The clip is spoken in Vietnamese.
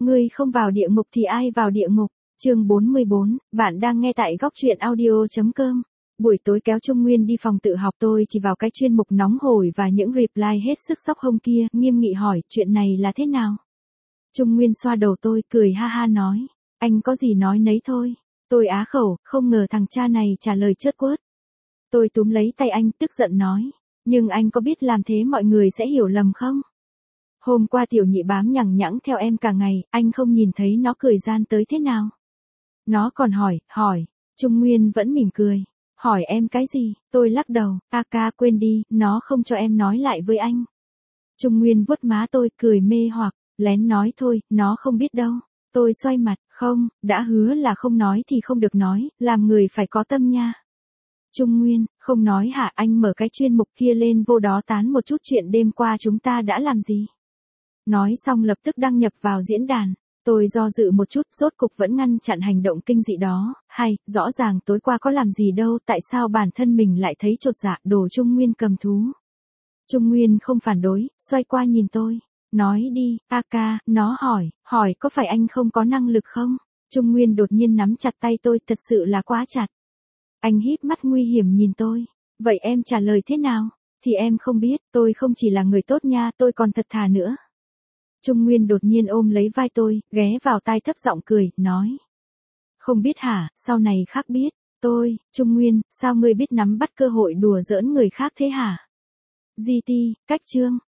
Ngươi không vào địa ngục thì ai vào địa ngục? Chương 44, bạn đang nghe tại góc truyện audio.com. Buổi tối kéo Trung Nguyên đi phòng tự học, tôi chỉ vào cái chuyên mục nóng hổi và những reply hết sức sốc hông kia, nghiêm nghị hỏi, chuyện này là thế nào? Trung Nguyên xoa đầu tôi, cười ha ha nói, anh có gì nói nấy thôi. Tôi á khẩu, không ngờ thằng cha này trả lời chớt quớt. Tôi túm lấy tay anh, tức giận nói, nhưng anh có biết làm thế mọi người sẽ hiểu lầm không? Hôm qua tiểu nhị bám nhằng nhẵng theo em cả ngày, anh không nhìn thấy nó cười gian tới thế nào? Nó còn hỏi, Trung Nguyên vẫn mỉm cười. Hỏi em cái gì? Tôi lắc đầu, ca quên đi, nó không cho em nói lại với anh. Trung Nguyên vuốt má tôi, cười mê hoặc, lén nói thôi, nó không biết đâu. Tôi xoay mặt, không, đã hứa là không nói thì không được nói, làm người phải có tâm nha. Trung Nguyên, không nói hả? Anh mở cái chuyên mục kia lên, vô đó tán một chút chuyện đêm qua chúng ta đã làm gì. Nói xong lập tức đăng nhập vào diễn đàn. Tôi do dự một chút, rốt cục vẫn ngăn chặn hành động kinh dị đó. Hay, rõ ràng tối qua có làm gì đâu, tại sao bản thân mình lại thấy chột dạ, đồ Trung Nguyên cầm thú. Trung Nguyên không phản đối, xoay qua nhìn tôi. Nói đi, ca, nó hỏi có phải anh không có năng lực không? Trung Nguyên đột nhiên nắm chặt tay tôi, thật sự là quá chặt. Anh híp mắt nguy hiểm nhìn tôi. Vậy em trả lời thế nào? Thì em không biết, tôi không chỉ là người tốt nha, tôi còn thật thà nữa. Trung Nguyên đột nhiên ôm lấy vai tôi, ghé vào tai thấp giọng cười, nói. Không biết hả, sau này khác biết. Trung Nguyên, sao ngươi biết nắm bắt cơ hội đùa giỡn người khác thế hả? GT, cách chương.